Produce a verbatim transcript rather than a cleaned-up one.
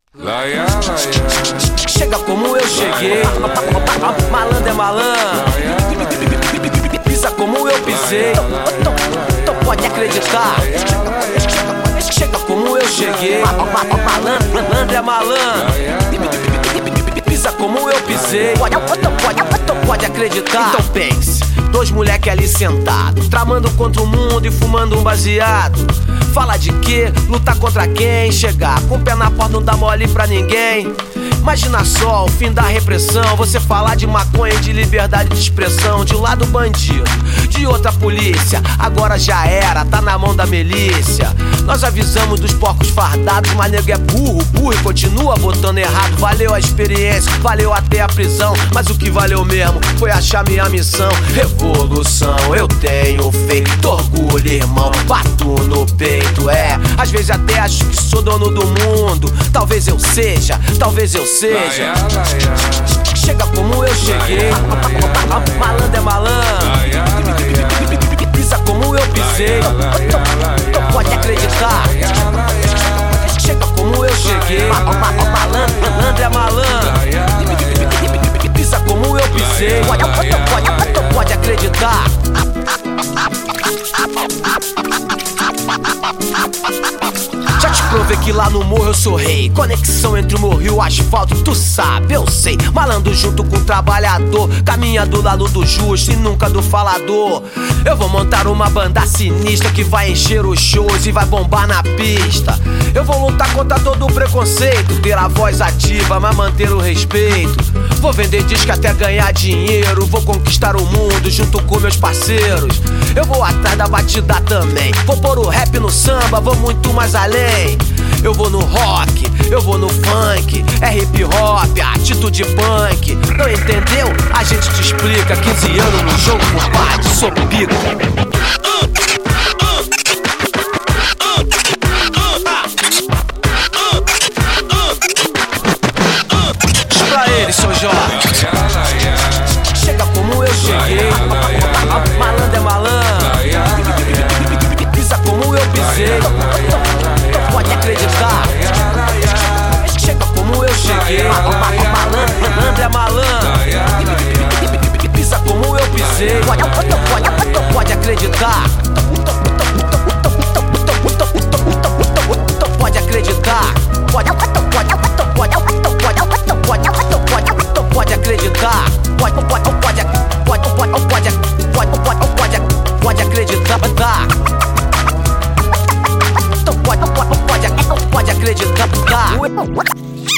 Laia, laia. Chega como eu cheguei, malandro é malandro. Pisa como eu pisei, então pode acreditar. Chega como eu cheguei, malandro, malandro é malandro. Pisa como eu pisei, então pode acreditar. Então pense, dois moleque ali sentados, tramando contra o mundo e fumando um baseado. Fala de quê? Lutar contra quem? Chegar com o pé na porta não dá mole pra ninguém. Imagina só o fim da repressão, você falar de maconha e de liberdade de expressão. De um lado bandido, de outra polícia, agora já era, tá na mão da milícia. Nós avisamos dos porcos fardados, mas nego é burro, burro e continua votando errado. Valeu a experiência, valeu até a prisão, mas o que valeu mesmo foi achar minha missão. Revolução eu tenho feito, orgulho irmão, bato no peito, é. Às vezes até acho que sou dono do mundo, talvez eu seja, talvez eu seja. Laia, laia. Chega como eu cheguei, malandro é malandro. Pisa como eu pisei, então pode acreditar. Chega como eu cheguei, malandro, malandro é malandro. Pisa como eu pisei, então pode acreditar. Já te provei que lá no morro eu sou rei. Conexão entre o morro e o asfalto, tu sabe, eu sei. Malandro junto com o trabalhador, caminha do lado do justo e nunca do falador. Eu vou montar uma banda sinistra que vai encher os shows e vai bombar na pista. Eu vou lutar contra todo o preconceito, ter a voz ativa, mas manter o respeito. Vou vender disco até ganhar dinheiro, vou conquistar o mundo junto com meus parceiros. Eu vou atrás da batida também, vou pôr o rap no samba, vou muito mais além. Eu vou no rock, eu vou no funk, é hip hop, atitude punk. Não entendeu? A gente te explica. Quinze anos no jogo, compadre, sou pico. Diz pra ele, seu Jorge. Chega como eu cheguei, malandro é malandro. Pisa como eu pisei, então pode acreditar. Chega como eu cheguei, malandro, malandro é malandro. Pisa como eu pisei, então pode acreditar. Então pode acreditar. Pode, pode, pode, pode, pode, pode acreditar. Pode, pode, pode, pode, pode, pode, pode, pode, pode acreditar. Então pode, pode, pode, pode acreditar.